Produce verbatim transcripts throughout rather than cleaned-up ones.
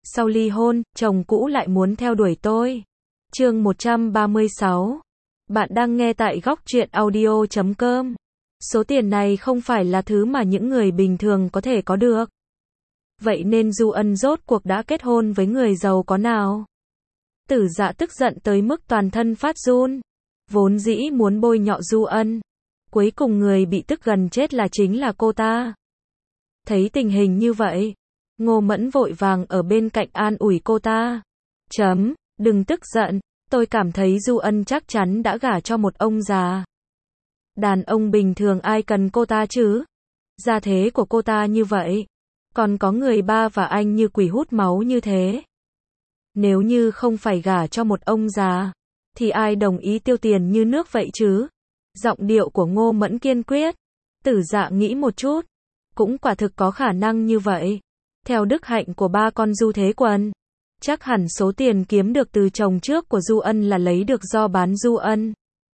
sau ly hôn, chồng cũ lại muốn theo đuổi tôi. Chương một trăm ba mươi sáu. Bạn đang nghe tại góc truyện audio chấm com. Số tiền này không phải là thứ mà những người bình thường có thể có được. Vậy nên Du Ân rốt cuộc đã kết hôn với người giàu có nào? Tử Dạ tức giận tới mức toàn thân phát run. Vốn dĩ muốn bôi nhọ Du Ân. Cuối cùng người bị tức gần chết là chính là cô ta. Thấy tình hình như vậy, Ngô Mẫn vội vàng ở bên cạnh an ủi cô ta. Chấm, đừng tức giận, tôi cảm thấy Du Ân chắc chắn đã gả cho một ông già. Đàn ông bình thường ai cần cô ta chứ? Gia thế của cô ta như vậy, còn có người ba và anh như quỷ hút máu như thế. Nếu như không phải gả cho một ông già, thì ai đồng ý tiêu tiền như nước vậy chứ? Giọng điệu của Ngô Mẫn kiên quyết. Tử Dạ nghĩ một chút, cũng quả thực có khả năng như vậy. Theo đức hạnh của ba con Du Thế Quân, chắc hẳn số tiền kiếm được từ chồng trước của Du Ân là lấy được do bán Du Ân.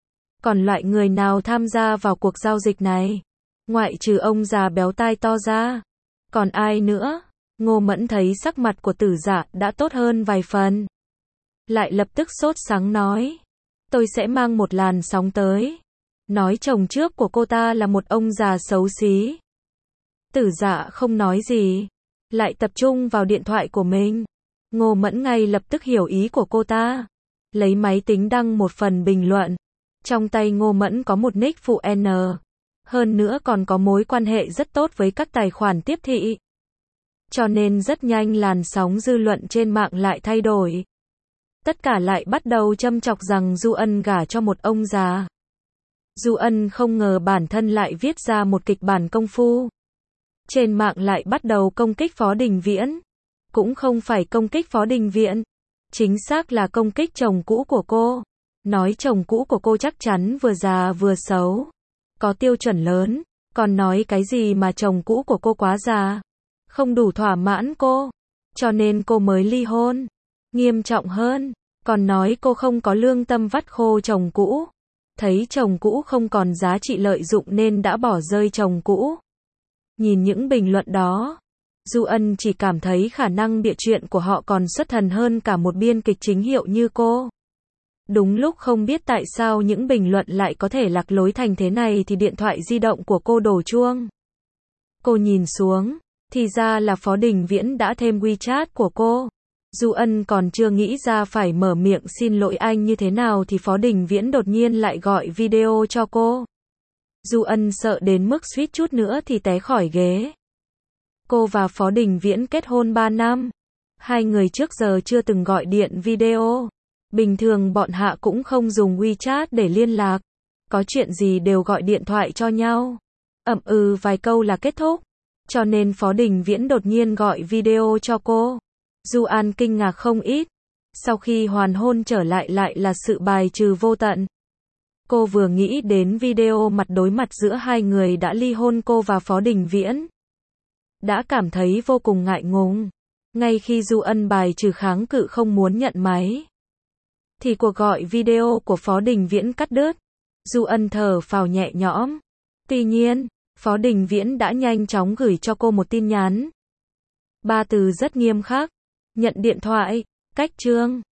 Còn loại người nào tham gia vào cuộc giao dịch này? Ngoại trừ ông già béo tai to ra, còn ai nữa? Ngô Mẫn thấy sắc mặt của Tử Dạ đã tốt hơn vài phần. Lại lập tức sốt sắng nói. Tôi sẽ mang một làn sóng tới. Nói chồng trước của cô ta là một ông già xấu xí. Tử Dạ không nói gì, lại tập trung vào điện thoại của mình. Ngô Mẫn ngay lập tức hiểu ý của cô ta. Lấy máy tính đăng một phần bình luận. Trong tay Ngô Mẫn có một nick phụ N. Hơn nữa còn có mối quan hệ rất tốt với các tài khoản tiếp thị. Cho nên rất nhanh làn sóng dư luận trên mạng lại thay đổi. Tất cả lại bắt đầu châm chọc rằng Du Ân gả cho một ông già. Du Ân không ngờ bản thân lại viết ra một kịch bản công phu. Trên mạng lại bắt đầu công kích Phó Đình Viễn. Cũng không phải công kích Phó Đình Viễn, chính xác là công kích chồng cũ của cô. Nói chồng cũ của cô chắc chắn vừa già vừa xấu, có tiêu chuẩn lớn, còn nói cái gì mà chồng cũ của cô quá già, không đủ thỏa mãn cô, cho nên cô mới ly hôn. Nghiêm trọng hơn, còn nói cô không có lương tâm vắt khô chồng cũ, thấy chồng cũ không còn giá trị lợi dụng nên đã bỏ rơi chồng cũ. Nhìn những bình luận đó, Du Ân chỉ cảm thấy khả năng bịa chuyện của họ còn xuất thần hơn cả một biên kịch chính hiệu như cô. Đúng lúc không biết tại sao những bình luận lại có thể lạc lối thành thế này thì điện thoại di động của cô đổ chuông. Cô nhìn xuống, thì ra là Phó Đình Viễn đã thêm WeChat của cô. Du Ân còn chưa nghĩ ra phải mở miệng xin lỗi anh như thế nào thì Phó Đình Viễn đột nhiên lại gọi video cho cô. Du Ân sợ đến mức suýt chút nữa thì té khỏi ghế. Cô và Phó Đình Viễn kết hôn ba năm. Hai người trước giờ chưa từng gọi điện video. Bình thường bọn hạ cũng không dùng WeChat để liên lạc. Có chuyện gì đều gọi điện thoại cho nhau. Ậm ừ vài câu là kết thúc. Cho nên Phó Đình Viễn đột nhiên gọi video cho cô. Du An kinh ngạc không ít. Sau khi hoàn hôn trở lại lại là sự bài trừ vô tận. Cô vừa nghĩ đến video mặt đối mặt giữa hai người đã ly hôn cô và Phó Đình Viễn, đã cảm thấy vô cùng ngại ngùng. Ngay khi Du Ân bài trừ kháng cự không muốn nhận máy, thì cuộc gọi video của Phó Đình Viễn cắt đứt. Du Ân thở phào nhẹ nhõm. Tuy nhiên, Phó Đình Viễn đã nhanh chóng gửi cho cô một tin nhắn. Ba từ rất nghiêm khắc. Nhận điện thoại, cách chương.